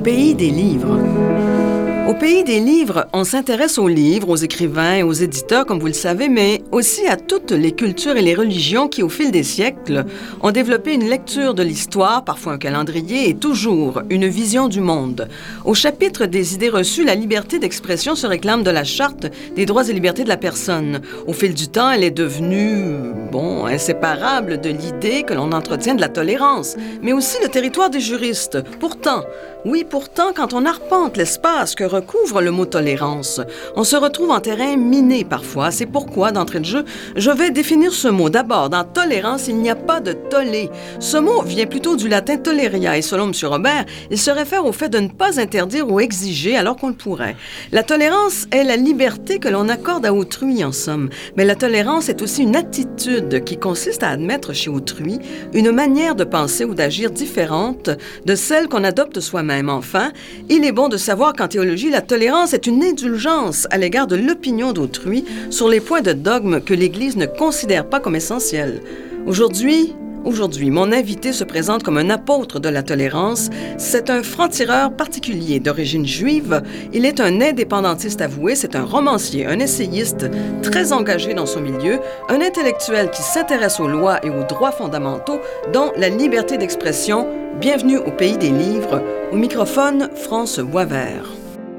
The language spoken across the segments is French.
pays des livres. Au pays des livres, on s'intéresse aux livres, aux écrivains et aux éditeurs, comme vous le savez, mais aussi à toutes les cultures et les religions qui, au fil des siècles, ont développé une lecture de l'histoire, parfois un calendrier, et toujours une vision du monde. Au chapitre des idées reçues, la liberté d'expression se réclame de la Charte des droits et libertés de la personne. Au fil du temps, elle est devenue, inséparable de l'idée que l'on entretient de la tolérance, mais aussi le territoire des juristes. Pourtant, quand on arpente l'espace que recouvre le mot tolérance, on se retrouve en terrain miné parfois. C'est pourquoi, d'entrée de jeu, je vais définir ce mot. D'abord, dans tolérance, il n'y a pas de tollé. Ce mot vient plutôt du latin toleria et selon M. Robert, il se réfère au fait de ne pas interdire ou exiger alors qu'on le pourrait. La tolérance est la liberté que l'on accorde à autrui, en somme. Mais la tolérance est aussi une attitude qui consiste à admettre chez autrui une manière de penser ou d'agir différente de celle qu'on adopte soi-même. Enfin, il est bon de savoir qu'en théologie, la tolérance est une indulgence à l'égard de l'opinion d'autrui sur les points de dogme que l'Église ne considère pas comme essentiels. Aujourd'hui, mon invité se présente comme un apôtre de la tolérance. C'est un franc-tireur particulier d'origine juive. Il est un indépendantiste avoué, c'est un romancier, un essayiste très engagé dans son milieu, un intellectuel qui s'intéresse aux lois et aux droits fondamentaux, dont la liberté d'expression. Bienvenue au pays des livres. Au microphone, France Boisvert.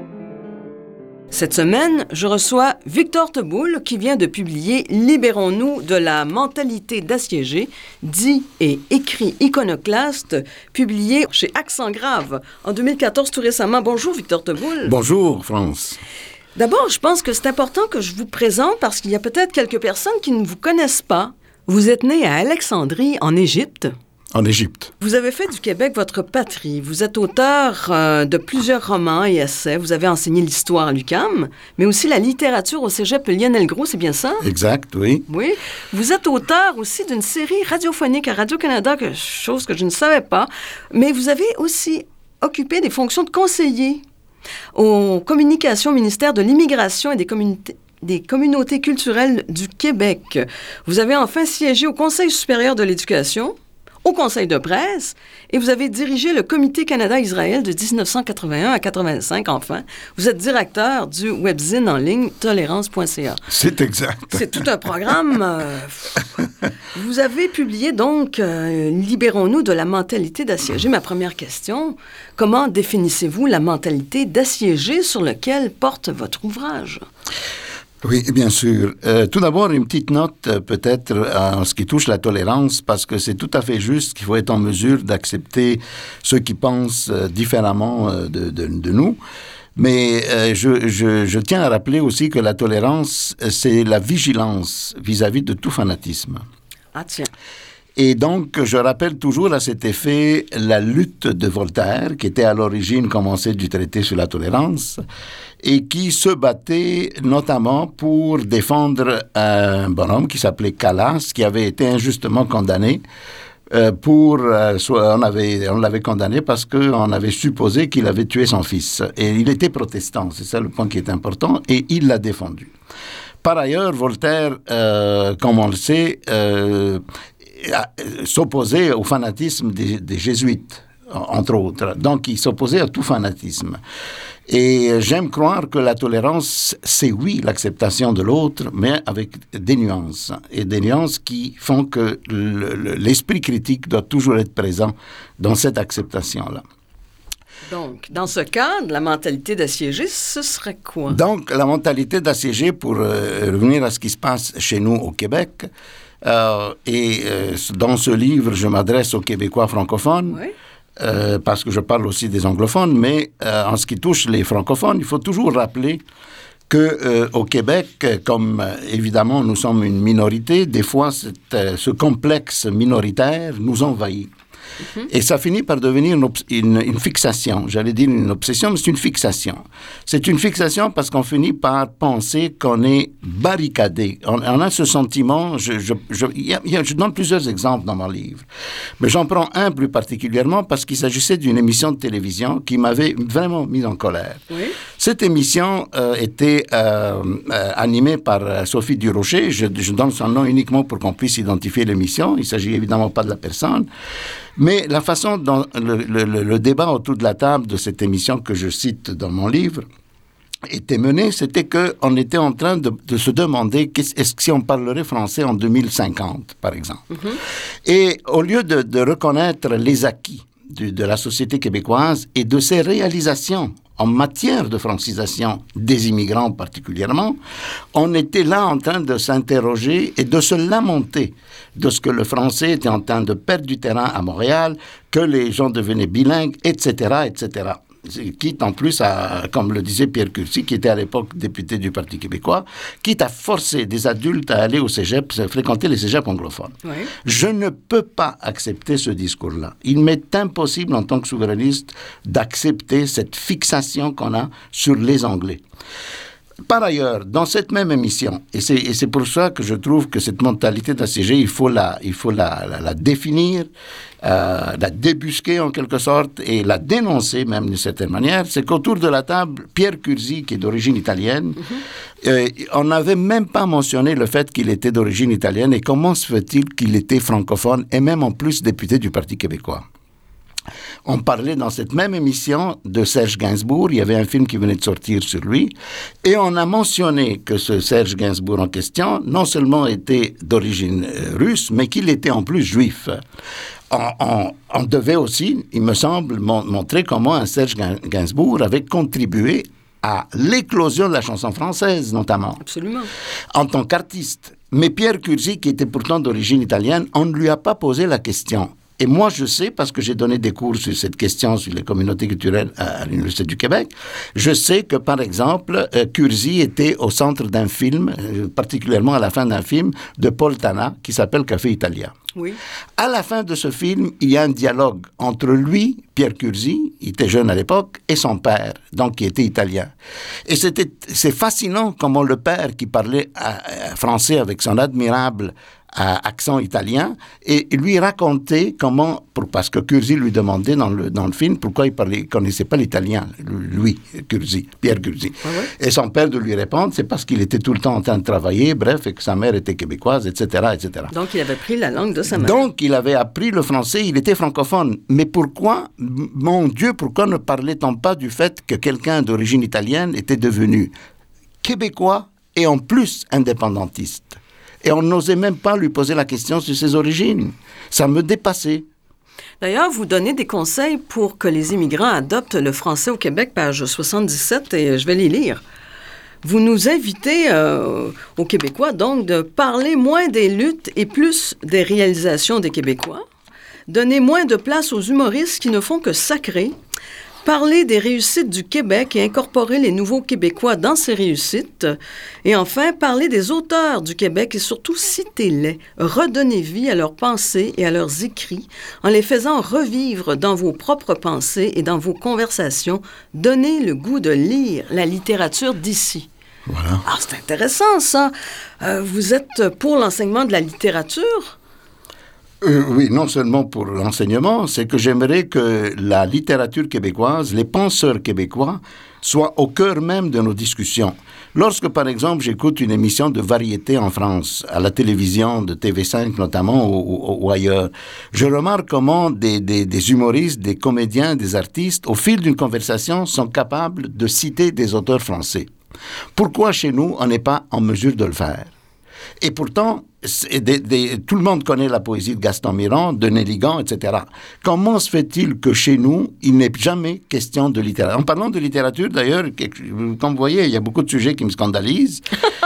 Cette semaine, je reçois Victor Teboul qui vient de publier « Libérons-nous de la mentalité d'assiégé », dit et écrit iconoclaste, publié chez Accent Grave en 2014 tout récemment. Bonjour Victor Teboul. Bonjour France. D'abord, je pense que c'est important que je vous présente parce qu'il y a peut-être quelques personnes qui ne vous connaissent pas. Vous êtes né à Alexandrie, en Égypte. En Égypte. Vous avez fait du Québec votre patrie. Vous êtes auteur de plusieurs romans et essais. Vous avez enseigné l'histoire à l'UQAM, mais aussi la littérature au cégep Lionel Groulx, c'est bien ça? Exact, oui. Oui. Vous êtes auteur aussi d'une série radiophonique à Radio-Canada, chose que je ne savais pas, mais vous avez aussi occupé des fonctions de conseiller aux communications au ministère de l'Immigration et des communautés culturelles du Québec. Vous avez enfin siégé au Conseil supérieur de l'éducation, au Conseil de presse, et vous avez dirigé le Comité Canada-Israël de 1981 à 85, enfin. Vous êtes directeur du webzine en ligne tolérance.ca. C'est exact. C'est tout un programme. Vous avez publié donc Libérons-nous de la mentalité d'assiégé. Ma première question, comment définissez-vous la mentalité d'assiégé sur laquelle porte votre ouvrage? Oui, bien sûr. Tout d'abord, une petite note peut-être en ce qui touche la tolérance, parce que c'est tout à fait juste qu'il faut être en mesure d'accepter ceux qui pensent différemment de nous. Mais je tiens à rappeler aussi que la tolérance, c'est la vigilance vis-à-vis de tout fanatisme. Ah tiens. Et donc, je rappelle toujours à cet effet la lutte de Voltaire, qui était à l'origine commencée du traité sur la tolérance, et qui se battait notamment pour défendre un bonhomme qui s'appelait Calas, qui avait été injustement condamné. On l'avait condamné parce qu'on avait supposé qu'il avait tué son fils. Et il était protestant, c'est ça le point qui est important, et il l'a défendu. Par ailleurs, Voltaire, comme on le sait, s'opposait au fanatisme des jésuites, entre autres. Donc, il s'opposait à tout fanatisme. Et j'aime croire que la tolérance, c'est oui, l'acceptation de l'autre, mais avec des nuances. Et des nuances qui font que l'esprit critique doit toujours être présent dans cette acceptation-là. Donc, dans ce cadre, la mentalité d'assiégé, ce serait quoi? Donc, la mentalité d'assiégé, pour revenir à ce qui se passe chez nous au Québec, dans ce livre, je m'adresse aux Québécois francophones, oui. Parce que je parle aussi des anglophones, mais en ce qui touche les francophones, il faut toujours rappeler qu'au Québec, comme évidemment nous sommes une minorité, des fois ce complexe minoritaire nous envahit. Mm-hmm. Et ça finit par devenir une fixation. J'allais dire une obsession, mais c'est une fixation. C'est une fixation parce qu'on finit par penser qu'on est barricadé. On a ce sentiment, je donne plusieurs exemples dans mon livre, mais j'en prends un plus particulièrement parce qu'il s'agissait d'une émission de télévision qui m'avait vraiment mis en colère. Oui. Cette émission était animée par Sophie Durocher. Je donne son nom uniquement pour qu'on puisse identifier l'émission. Il ne s'agit évidemment pas de la personne. Mais la façon dont le débat autour de la table de cette émission que je cite dans mon livre était mené, c'était qu'on était en train de se demander est-ce que si on parlerait français en 2050, par exemple. Et au lieu de reconnaître les acquis de la société québécoise et de ses réalisations en matière de francisation des immigrants particulièrement, on était là en train de s'interroger et de se lamenter de ce que le français était en train de perdre du terrain à Montréal, que les gens devenaient bilingues, etc., etc. Quitte en plus à, comme le disait Pierre Curzi, qui était à l'époque député du Parti québécois, quitte à forcer des adultes à aller au cégep, à fréquenter les cégeps anglophones. Oui. Je ne peux pas accepter ce discours-là. Il m'est impossible, en tant que souverainiste, d'accepter cette fixation qu'on a sur les Anglais. Par ailleurs, dans cette même émission, et c'est pour ça que je trouve que cette mentalité d'assiégé, il faut la définir, la débusquer en quelque sorte et la dénoncer même d'une certaine manière, c'est qu'autour de la table, Pierre Curzi, qui est d'origine italienne, on n'avait même pas mentionné le fait qu'il était d'origine italienne et comment se fait-il qu'il était francophone et même en plus député du Parti québécois. On parlait dans cette même émission de Serge Gainsbourg, il y avait un film qui venait de sortir sur lui, et on a mentionné que ce Serge Gainsbourg en question, non seulement était d'origine russe, mais qu'il était en plus juif. On devait aussi, il me semble, montrer comment un Serge Gainsbourg avait contribué à l'éclosion de la chanson française, notamment. Absolument. En tant qu'artiste. Mais Pierre Curzi, qui était pourtant d'origine italienne, on ne lui a pas posé la question. Et moi, je sais, parce que j'ai donné des cours sur cette question, sur les communautés culturelles à l'Université du Québec, je sais que, par exemple, Curzi était au centre d'un film, particulièrement à la fin d'un film, de Paul Tana, qui s'appelle Café Italia. Oui. À la fin de ce film, il y a un dialogue entre lui, Pierre Curzi, il était jeune à l'époque, et son père, donc qui était italien. Et c'est fascinant comment le père, qui parlait français avec son admirable accent italien, et lui racontait comment, parce que Curzi lui demandait dans le film pourquoi il connaissait pas l'italien, lui, Curzi, Pierre Curzi. Ah ouais? Et son père de lui répondre, c'est parce qu'il était tout le temps en train de travailler, bref, et que sa mère était québécoise, etc., etc. Donc, il avait pris la langue de sa mère. Donc, il avait appris le français, il était francophone. Mais pourquoi, mon Dieu, pourquoi ne parlait-on pas du fait que quelqu'un d'origine italienne était devenu québécois et en plus indépendantiste? Et on n'osait même pas lui poser la question sur ses origines. Ça me dépassait. D'ailleurs, vous donnez des conseils pour que les immigrants adoptent le français au Québec, page 77, et je vais les lire. Vous nous invitez aux Québécois, donc, de parler moins des luttes et plus des réalisations des Québécois, donner moins de place aux humoristes qui ne font que sacrer, parler des réussites du Québec et incorporer les nouveaux Québécois dans ces réussites. Et enfin, parler des auteurs du Québec et surtout citer-les, redonner vie à leurs pensées et à leurs écrits en les faisant revivre dans vos propres pensées et dans vos conversations. Donner le goût de lire la littérature d'ici. Voilà. Ah, c'est intéressant, ça. Vous êtes pour l'enseignement de la littérature? Oui, non seulement pour l'enseignement, c'est que j'aimerais que la littérature québécoise, les penseurs québécois, soient au cœur même de nos discussions. Lorsque, par exemple, j'écoute une émission de variété en France, à la télévision, de TV5 notamment, ou ailleurs, je remarque comment des humoristes, des comédiens, des artistes, au fil d'une conversation, sont capables de citer des auteurs français. Pourquoi chez nous, on n'est pas en mesure de le faire? Et pourtant, tout le monde connaît la poésie de Gaston Mirand, de Néligan, etc. Comment se fait-il que chez nous, il n'est jamais question de littérature? En parlant de littérature, d'ailleurs, comme vous voyez, il y a beaucoup de sujets qui me scandalisent.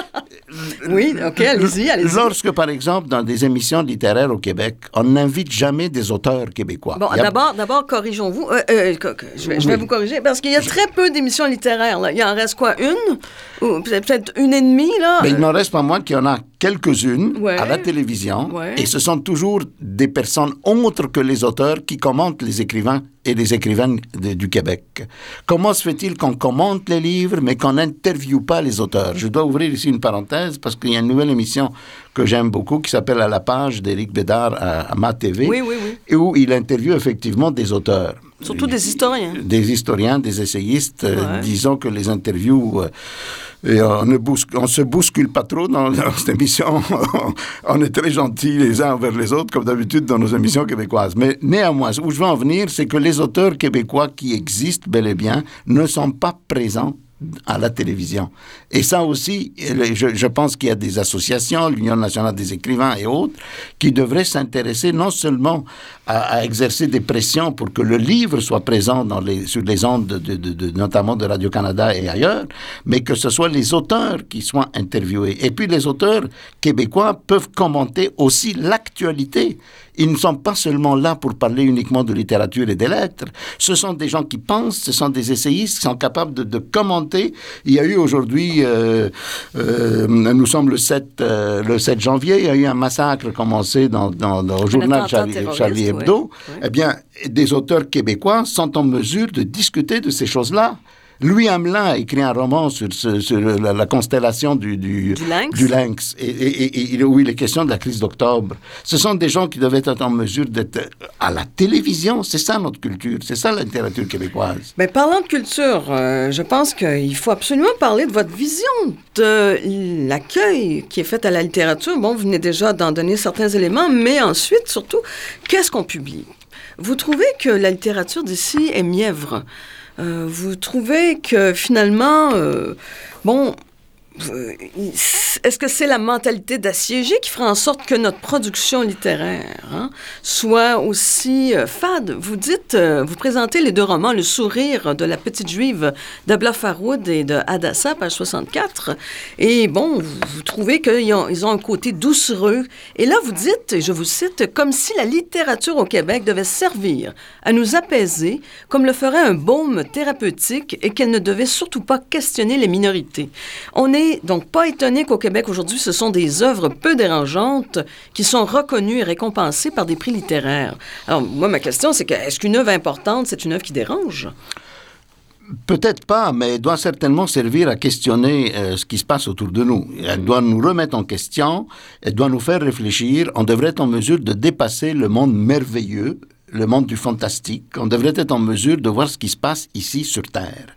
Oui, OK, allez-y. Lorsque, par exemple, dans des émissions littéraires au Québec, on n'invite jamais des auteurs québécois. Bon, d'abord, corrigeons-vous. Je vais vous corriger, parce qu'il y a très peu d'émissions littéraires. Là. Il en reste quoi, une? Ou peut-être une et demie, là? Mais il n'en reste pas moins qu'il y en a quelques-unes à la télévision, et ce sont toujours des personnes autres que les auteurs qui commentent les écrivains et les écrivaines du Québec. Comment se fait-il qu'on commente les livres, mais qu'on n'interviewe pas les auteurs? Je dois ouvrir ici une parenthèse, parce qu'il y a une nouvelle émission que j'aime beaucoup, qui s'appelle « À la page » d'Éric Bédard à MaTV, et où il interviewe effectivement des auteurs. Surtout des historiens. Des historiens, des essayistes. Disons que les interviews Et on ne se bouscule pas trop dans cette émission. On est très gentils les uns envers les autres, comme d'habitude dans nos émissions québécoises. Mais néanmoins, où je veux en venir, c'est que les auteurs québécois qui existent bel et bien ne sont pas présents à la télévision. Et ça aussi, je pense qu'il y a des associations, l'Union nationale des écrivains et autres, qui devraient s'intéresser non seulement à exercer des pressions pour que le livre soit présent sur les ondes, notamment de Radio-Canada et ailleurs, mais que ce soit les auteurs qui soient interviewés. Et puis les auteurs québécois peuvent commenter aussi l'actualité. Ils ne sont pas seulement là pour parler uniquement de littérature et des lettres. Ce sont des gens qui pensent, ce sont des essayistes qui sont capables de commenter. Il y a eu aujourd'hui, nous sommes le 7 janvier, il y a eu un massacre commencé au journal Charlie Hebdo. Oui. Eh bien, des auteurs québécois sont en mesure de discuter de ces choses-là. Louis Hamelin a écrit un roman sur la constellation du lynx, et où il est question de la crise d'octobre. Ce sont des gens qui devaient être en mesure d'être à la télévision. C'est ça notre culture, c'est ça la littérature québécoise. Bien, parlant de culture, je pense qu'il faut absolument parler de votre vision de l'accueil qui est fait à la littérature. Bon, vous venez déjà d'en donner certains éléments, mais ensuite, surtout, qu'est-ce qu'on publie? Vous trouvez que la littérature d'ici est mièvre? Vous trouvez que finalement, est-ce que c'est la mentalité d'assiégé qui fera en sorte que notre production littéraire soit aussi fade? Vous dites, vous présentez les deux romans, Le sourire de la petite juive d'Abla Faroud et de Hadassa, page 64, et bon, vous trouvez qu'ils ont un côté doucereux. Et là, vous dites, et je vous cite, comme si la littérature au Québec devait servir à nous apaiser, comme le ferait un baume thérapeutique, et qu'elle ne devait surtout pas questionner les minorités. On n'est donc pas étonné qu'au Québec, aujourd'hui, ce sont des œuvres peu dérangeantes qui sont reconnues et récompensées par des prix littéraires. Alors, moi, ma question, c'est que, est-ce qu'une œuvre importante, c'est une œuvre qui dérange? Peut-être pas, mais elle doit certainement servir à questionner ce qui se passe autour de nous. Elle doit nous remettre en question, elle doit nous faire réfléchir. On devrait être en mesure de dépasser le monde merveilleux, le monde du fantastique. On devrait être en mesure de voir ce qui se passe ici sur Terre.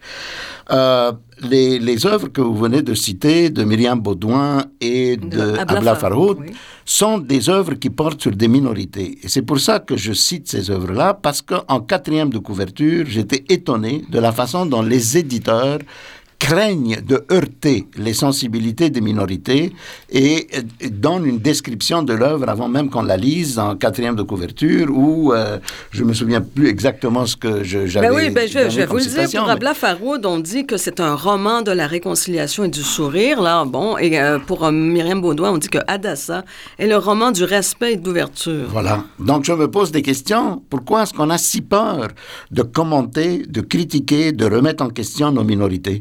Les œuvres que vous venez de citer, de Myriam Beaudoin et de Abla Faroud, oui, sont des œuvres qui portent sur des minorités. Et c'est pour ça que je cite ces œuvres-là, parce qu'en 4e de couverture, j'étais étonné de la façon dont les éditeurs craignent de heurter les sensibilités des minorités et donnent une description de l'œuvre avant même qu'on la lise en 4e de couverture, où je me souviens plus exactement ce que j'avais. Je vais vous le dire. Pour Abla Faroud, on dit que c'est un roman de la réconciliation et du sourire. Là, bon, et pour Myriam Beaudoin, on dit que Hadassa est le roman du respect et de l'ouverture. Voilà. Donc je me pose des questions. Pourquoi est-ce qu'on a si peur de commenter, de critiquer, de remettre en question nos minorités?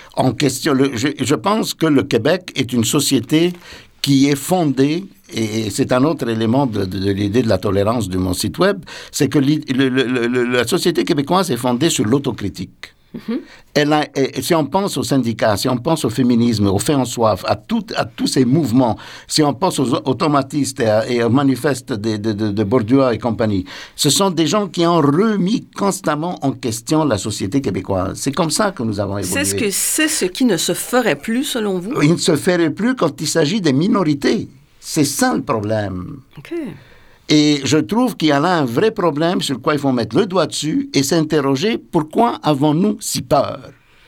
Je pense que le Québec est une société qui est fondée, et c'est un autre élément de l'idée de la tolérance de mon site web, c'est que la société québécoise est fondée sur l'autocritique. Mm-hmm. Si on pense aux syndicats, si on pense au féminisme, au fait en soif, à tous ces mouvements, si on pense aux automatistes et aux manifestes de Bourdieu et compagnie, ce sont des gens qui ont remis constamment en question la société québécoise. C'est comme ça que nous avons évolué. C'est ce qui ne se ferait plus, selon vous? Il ne se ferait plus quand il s'agit des minorités. C'est ça le problème. OK. Et je trouve qu'il y a là un vrai problème sur quoi il faut mettre le doigt dessus et s'interroger pourquoi avons-nous si peur?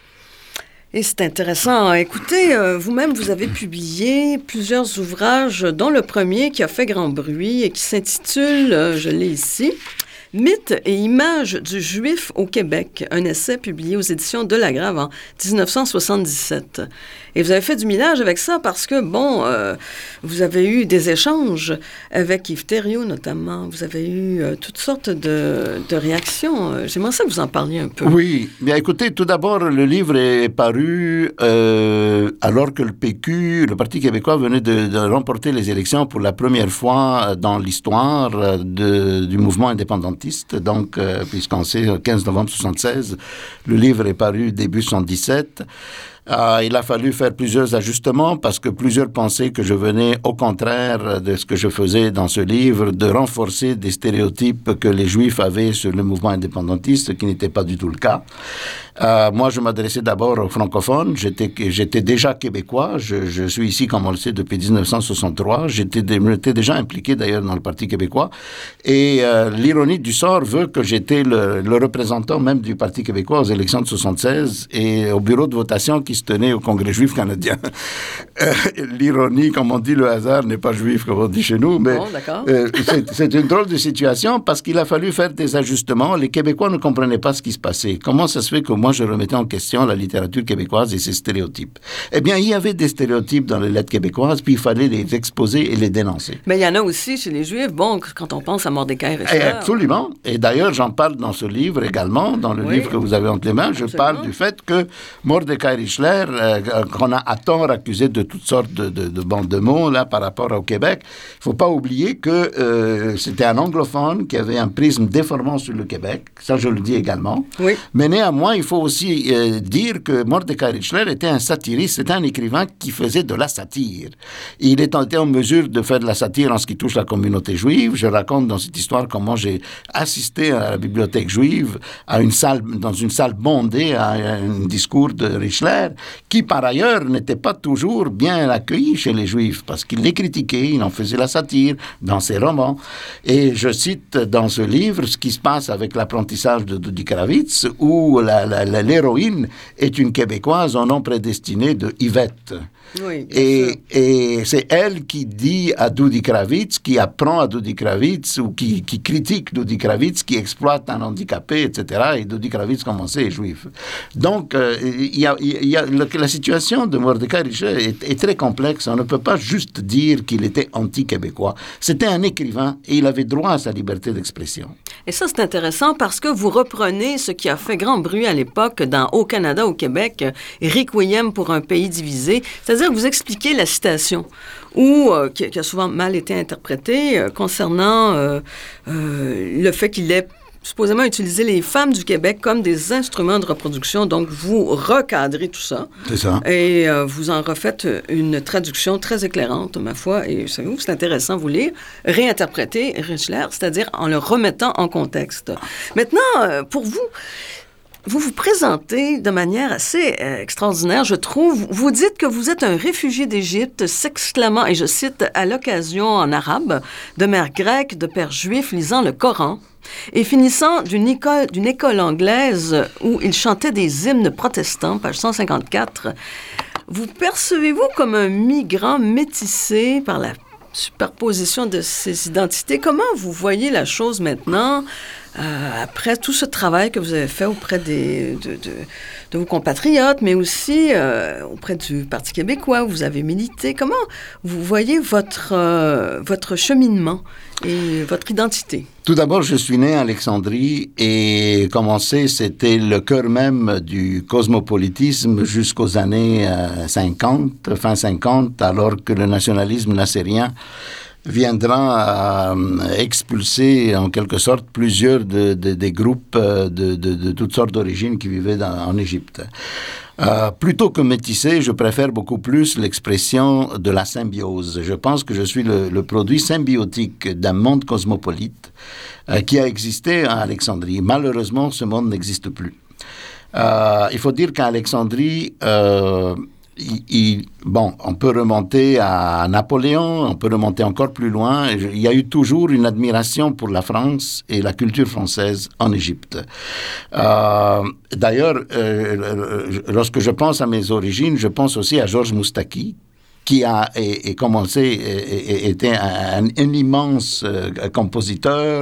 Et c'est intéressant. Écoutez, vous-même, vous avez publié plusieurs ouvrages, dont le premier qui a fait grand bruit et qui s'intitule, je l'ai ici, « Mythes et images du Juif au Québec », un essai publié aux éditions de La Grave en 1977. Et vous avez fait du millage avec ça parce que, vous avez eu des échanges avec Yves Thériault, notamment. Vous avez eu toutes sortes de réactions. J'aimerais ça que vous en parliez un peu. Oui. Bien, écoutez, tout d'abord, le livre est paru alors que le PQ, le Parti québécois, venait de remporter les élections pour la première fois dans l'histoire du mouvement indépendantiste. Donc, puisqu'on sait, le 15 novembre 1976, le livre est paru début 1977. Il a fallu faire plusieurs ajustements parce que plusieurs pensaient que je venais, au contraire de ce que je faisais dans ce livre, de renforcer des stéréotypes que les Juifs avaient sur le mouvement indépendantiste, ce qui n'était pas du tout le cas. Moi, je m'adressais d'abord aux francophones. J'étais déjà québécois. Je suis ici, comme on le sait, depuis 1963. J'étais déjà impliqué, d'ailleurs, dans le Parti québécois. Et l'ironie du sort veut que j'étais le représentant même du Parti québécois aux élections de 76 et au bureau de votation qui se tenait au Congrès juif canadien. L'ironie, comme on dit, le hasard n'est pas juif, comme on dit chez nous, mais c'est une drôle de situation parce qu'il a fallu faire des ajustements. Les Québécois ne comprenaient pas ce qui se passait. Comment ça se fait que moi, je remettais en question la littérature québécoise et ses stéréotypes? Eh bien, il y avait des stéréotypes dans les lettres québécoises, puis il fallait les exposer et les dénoncer. Mais il y en a aussi chez les Juifs, bon, quand on pense à Mordecai Richler. Absolument. Et d'ailleurs, j'en parle dans ce livre également, dans le livre que vous avez entre les mains. Je parle du fait que Mordecai Richler, qu'on a à tort accusé de toutes sortes de bandes de mots là, par rapport au Québec, il ne faut pas oublier que c'était un anglophone qui avait un prisme déformant sur le Québec. Ça, je le dis également. Oui. Mais néanmoins, il faut aussi dire que Mordecai Richler était un satiriste, c'était un écrivain qui faisait de la satire. Il était en mesure de faire de la satire en ce qui touche la communauté juive. Je raconte dans cette histoire comment j'ai assisté à la bibliothèque juive, dans une salle bondée à un discours de Richler, qui par ailleurs n'était pas toujours bien accueilli chez les Juifs, parce qu'il les critiquait, il en faisait la satire dans ses romans. Et je cite dans ce livre ce qui se passe avec l'apprentissage de Dodi Kravitz, où l'héroïne est une Québécoise au nom prédestiné de Yvette. Oui, et c'est elle qui dit à Dodi Kravitz, qui apprend à Dodi Kravitz, ou qui critique Dodi Kravitz, qui exploite un handicapé, etc. Et Dodi Kravitz, comme on sait, est juif. Donc, la situation de Mordecai Richler est très complexe. On ne peut pas juste dire qu'il était anti-québécois. C'était un écrivain et il avait droit à sa liberté d'expression. Et ça, c'est intéressant parce que vous reprenez ce qui a fait grand bruit à l'époque au Canada, au Québec, Requiem pour un pays divisé. C'est-à-dire que vous expliquez la citation qui a souvent mal été interprétée concernant le fait qu'il ait supposément utilisé les femmes du Québec comme des instruments de reproduction. Donc, vous recadrez tout ça. C'est ça. Et vous en refaites une traduction très éclairante, ma foi. Et savez-vous, c'est intéressant vous lire, réinterpréter Richler, c'est-à-dire en le remettant en contexte. Maintenant, pour vous, vous vous présentez de manière assez extraordinaire, je trouve. Vous dites que vous êtes un réfugié d'Égypte, s'exclamant, et je cite, à l'occasion en arabe, de mère grecque, de père juif, lisant le Coran, et finissant d'une école anglaise où il chantait des hymnes protestants, page 154. Vous percevez-vous comme un migrant métissé par la superposition de ces identités? Comment vous voyez la chose maintenant, après tout ce travail que vous avez fait auprès de vos compatriotes, mais aussi auprès du Parti québécois où vous avez milité? Comment vous voyez votre cheminement et votre identité? Tout d'abord, je suis né à Alexandrie et, comme on sait, c'était le cœur même du cosmopolitisme jusqu'aux années 50, fin 50, alors que le nationalisme nassérien viendra expulser en quelque sorte plusieurs des groupes de toutes sortes d'origines qui vivaient en Égypte. Plutôt que métissé, je préfère beaucoup plus l'expression de la symbiose. Je pense que je suis le produit symbiotique d'un monde cosmopolite qui a existé à Alexandrie. Malheureusement, ce monde n'existe plus. Il faut dire qu'à Alexandrie, on peut remonter à Napoléon, on peut remonter encore plus loin. Il y a eu toujours une admiration pour la France et la culture française en Égypte. D'ailleurs, lorsque je pense à mes origines, je pense aussi à Georges Moustaki, qui a, et comme on le sait, était un immense compositeur,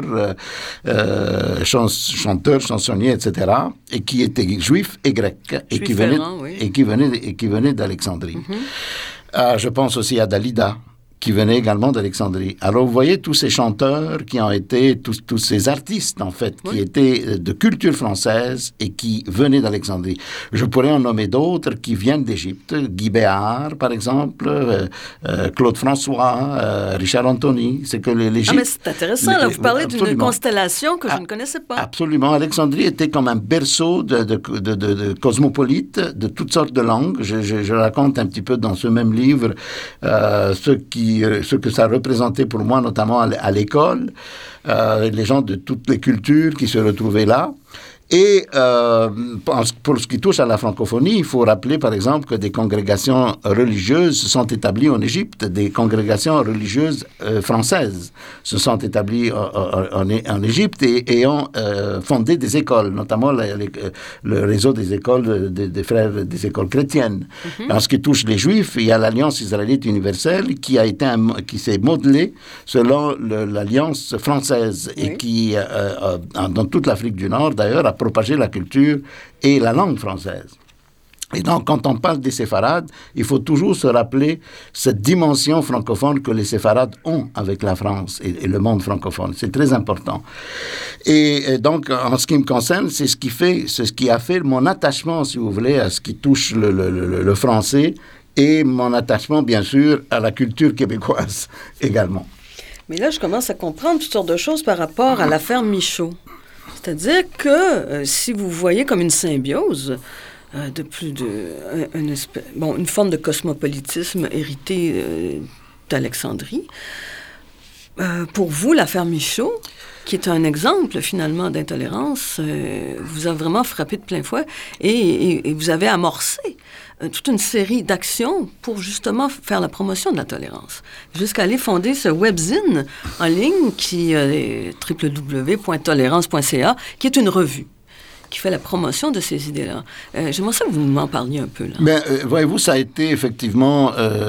chanteur, chansonnier, etc., et qui était juif et grec, et qui venait d'Alexandrie. Mm-hmm. Je pense aussi à Dalida, qui venait également d'Alexandrie. Alors, vous voyez tous ces chanteurs qui ont été, tous ces artistes, en fait, qui étaient de culture française et qui venaient d'Alexandrie. Je pourrais en nommer d'autres qui viennent d'Égypte. Guy Béard, par exemple, Claude François, Richard Anthony. C'est que l'Égypte... Ah, mais c'est intéressant, là. Vous parlez d'une constellation que je ne connaissais pas. Absolument. Alexandrie était comme un berceau de cosmopolites, de toutes sortes de langues. Je raconte un petit peu dans ce même livre ce que ça représentait pour moi, notamment à l'école, les gens de toutes les cultures qui se retrouvaient là. Et pour ce qui touche à la francophonie, il faut rappeler par exemple que des congrégations religieuses se sont établies en Égypte, des congrégations religieuses françaises se sont établies en Égypte et ont fondé des écoles, notamment le réseau des écoles des frères des écoles chrétiennes. En ce qui touche les Juifs, il y a l'Alliance israélite universelle qui s'est modelée selon l'Alliance française et qui, dans toute l'Afrique du Nord d'ailleurs, a propagé la culture et la langue française. Et donc, quand on parle des séfarades, il faut toujours se rappeler cette dimension francophone que les séfarades ont avec la France et le monde francophone. C'est très important. Et donc, en ce qui me concerne, c'est ce qui a fait mon attachement, si vous voulez, à ce qui touche le français et mon attachement, bien sûr, à la culture québécoise également. Mais là, je commence à comprendre toutes sortes de choses par rapport à l'affaire Michaud. C'est-à-dire que si vous voyez comme une symbiose une forme de cosmopolitisme hérité d'Alexandrie, pour vous, l'affaire Michaud, qui est un exemple finalement d'intolérance, vous a vraiment frappé de plein fouet et vous avez amorcé toute une série d'actions pour justement faire la promotion de la tolérance. Jusqu'à aller fonder ce webzine en ligne qui est www.tolérance.ca, qui est une revue qui fait la promotion de ces idées-là. J'aimerais ça que vous m'en parliez un peu. Là. Bien, voyez-vous, ça a été effectivement...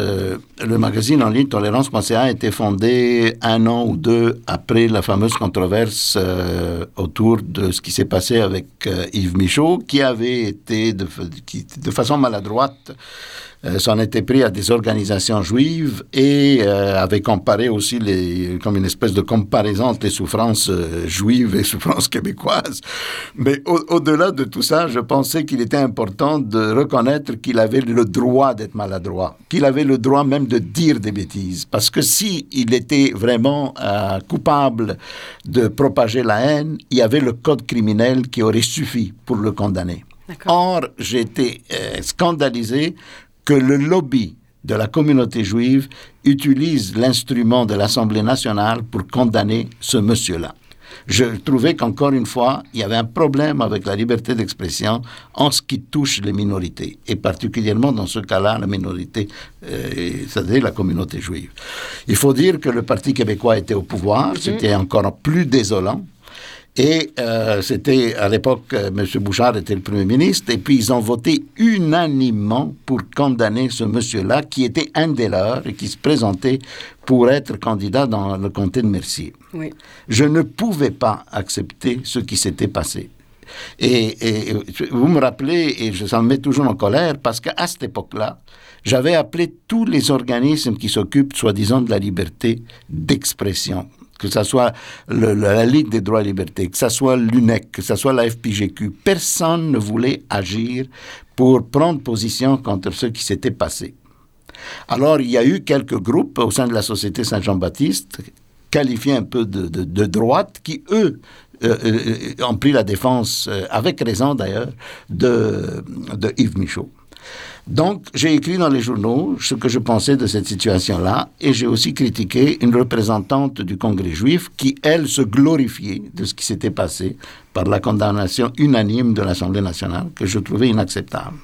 le magazine en ligne Tolérance.ca a été fondé 1 an ou 2 après la fameuse controverse autour de ce qui s'est passé avec Yves Michaud, qui avait été, de façon maladroite, s'en était pris à des organisations juives et avait comparé aussi comme une espèce de comparaison entre les souffrances juives et souffrances québécoises. Mais au-delà de tout ça, je pensais qu'il était important de reconnaître qu'il avait le droit d'être maladroit, qu'il avait le droit même de dire des bêtises. Parce que s'il était vraiment coupable de propager la haine, il y avait le code criminel qui aurait suffi pour le condamner. D'accord. Or, j'ai été scandalisé que le lobby de la communauté juive utilise l'instrument de l'Assemblée nationale pour condamner ce monsieur-là. Je trouvais qu'encore une fois, il y avait un problème avec la liberté d'expression en ce qui touche les minorités, et particulièrement dans ce cas-là, la minorité, c'est-à-dire la communauté juive. Il faut dire que le Parti québécois était au pouvoir, c'était encore plus désolant. Et c'était, à l'époque, M. Bouchard était le Premier ministre, et puis ils ont voté unanimement pour condamner ce monsieur-là, qui était un des leurs et qui se présentait pour être candidat dans le comté de Mercier. Oui. Je ne pouvais pas accepter ce qui s'était passé. Et vous me rappelez, et ça me met toujours en colère, parce qu'à cette époque-là, j'avais appelé tous les organismes qui s'occupent, soi-disant, de la liberté d'expression, que ce soit la Ligue des droits et libertés, que ce soit l'UNEC, que ce soit la FPGQ. Personne ne voulait agir pour prendre position contre ce qui s'était passé. Alors, il y a eu quelques groupes au sein de la Société Saint-Jean-Baptiste, qualifiés un peu de droite, qui, eux, ont pris la défense, avec raison d'ailleurs, de Yves Michaud. Donc, j'ai écrit dans les journaux ce que je pensais de cette situation-là, et j'ai aussi critiqué une représentante du Congrès juif qui, elle, se glorifiait de ce qui s'était passé par la condamnation unanime de l'Assemblée nationale, que je trouvais inacceptable.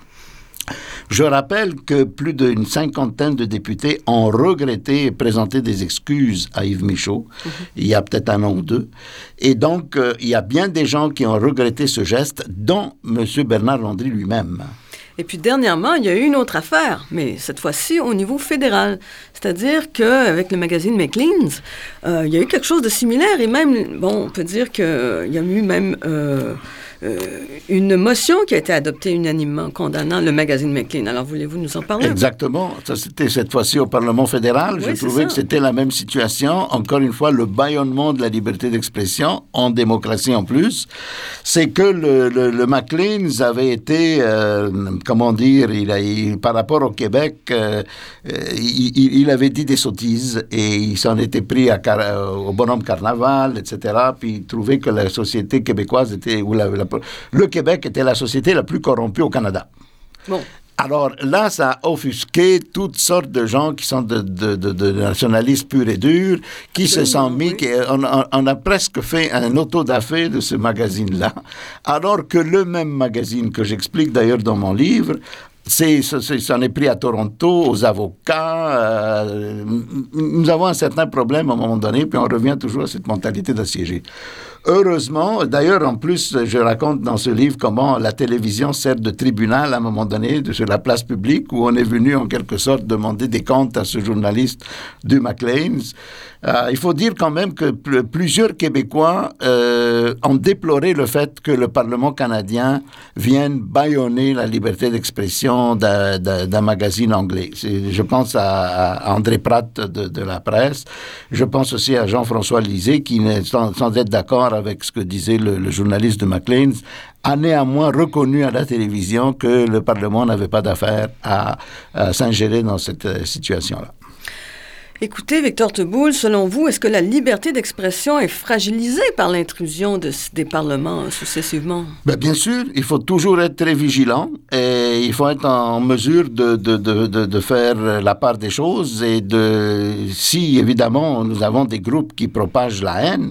Je rappelle que plus d'une 50aine de députés ont regretté et présenté des excuses à Yves Michaud, il y a peut-être 1 an ou 2. Et donc, il y a bien des gens qui ont regretté ce geste, dont M. Bernard Landry lui-même. Et puis, dernièrement, il y a eu une autre affaire, mais cette fois-ci au niveau fédéral. C'est-à-dire qu'avec le magazine Maclean's, il y a eu quelque chose de similaire. Et même, bon, on peut dire qu'il y a eu même une motion qui a été adoptée unanimement condamnant le magazine Maclean. Alors, voulez-vous nous en parler? Exactement. Ça, c'était cette fois-ci au Parlement fédéral. Oui, je trouvais que c'était la même situation. Encore une fois, le bâillonnement de la liberté d'expression, en démocratie en plus, c'est que le Maclean's avait été, comment dire, par rapport au Québec, il avait dit des sottises et il s'en était pris au bonhomme Carnaval, etc. Puis il trouvait que la société québécoise était, le Québec était la société la plus corrompue au Canada. Bon. Alors là, ça a offusqué toutes sortes de gens qui sont de nationalistes purs et durs, qui se sont mis, on a presque fait un auto-da-fé de ce magazine-là, alors que le même magazine que j'explique d'ailleurs dans mon livre, s'en est pris à Toronto, aux avocats. Nous avons un certain problème à un moment donné, puis on revient toujours à cette mentalité d'assiégé. Heureusement, d'ailleurs, en plus, je raconte dans ce livre comment la télévision sert de tribunal à un moment donné sur la place publique, où on est venu en quelque sorte demander des comptes à ce journaliste du Maclean's. Il faut dire quand même que plusieurs Québécois ont déploré le fait que le Parlement canadien vienne bâillonner la liberté d'expression d'un magazine anglais. Je pense à André Pratt de la presse. Je pense aussi à Jean-François Lisée, qui, sans être d'accord avec ce que disait le journaliste de Maclean's, a néanmoins reconnu à la télévision que le Parlement n'avait pas d'affaire à s'ingérer dans cette situation-là. Écoutez, Victor Teboul, selon vous, est-ce que la liberté d'expression est fragilisée par l'intrusion des parlements successivement? Bien sûr, il faut toujours être très vigilant et il faut être en mesure de faire la part des choses et si évidemment nous avons des groupes qui propagent la haine,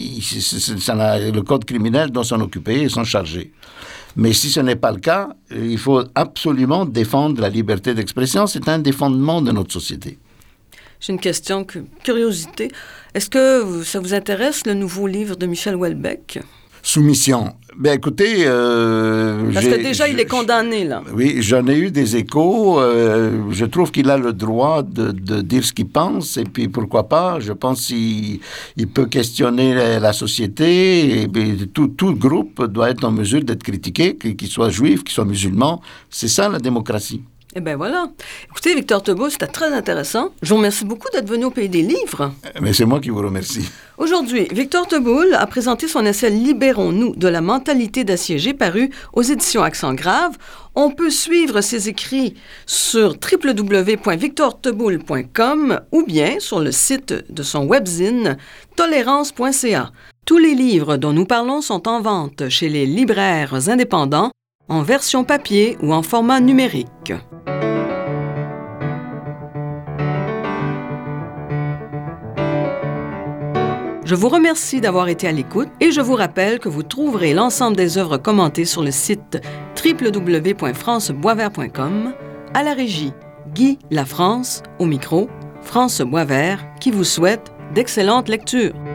le code criminel doit s'en occuper et s'en charger. Mais si ce n'est pas le cas, il faut absolument défendre la liberté d'expression. C'est un des fondements de notre société. J'ai une question, curiosité. Est-ce que ça vous intéresse, le nouveau livre de Michel Houellebecq? Soumission. Écoutez... Parce que déjà, il est condamné, là. Oui, j'en ai eu des échos. Je trouve qu'il a le droit de dire ce qu'il pense. Et puis, pourquoi pas, je pense qu'il peut questionner la société. Et tout groupe doit être en mesure d'être critiqué, qu'il soit juif, qu'il soit musulman. C'est ça, la démocratie. Eh bien voilà. Écoutez, Victor Teboul, c'était très intéressant. Je vous remercie beaucoup d'être venu au Pays des livres. Mais c'est moi qui vous remercie. Aujourd'hui, Victor Teboul a présenté son essai « Libérons-nous de la mentalité d'assiégé » paru aux éditions Accent Grave. On peut suivre ses écrits sur www.victorteboul.com ou bien sur le site de son webzine tolérance.ca. Tous les livres dont nous parlons sont en vente chez les libraires indépendants, en version papier ou en format numérique. Je vous remercie d'avoir été à l'écoute et je vous rappelle que vous trouverez l'ensemble des œuvres commentées sur le site www.franceboisvert.com. À la régie, Guy Lafrance, au micro, France Boisvert, qui vous souhaite d'excellentes lectures.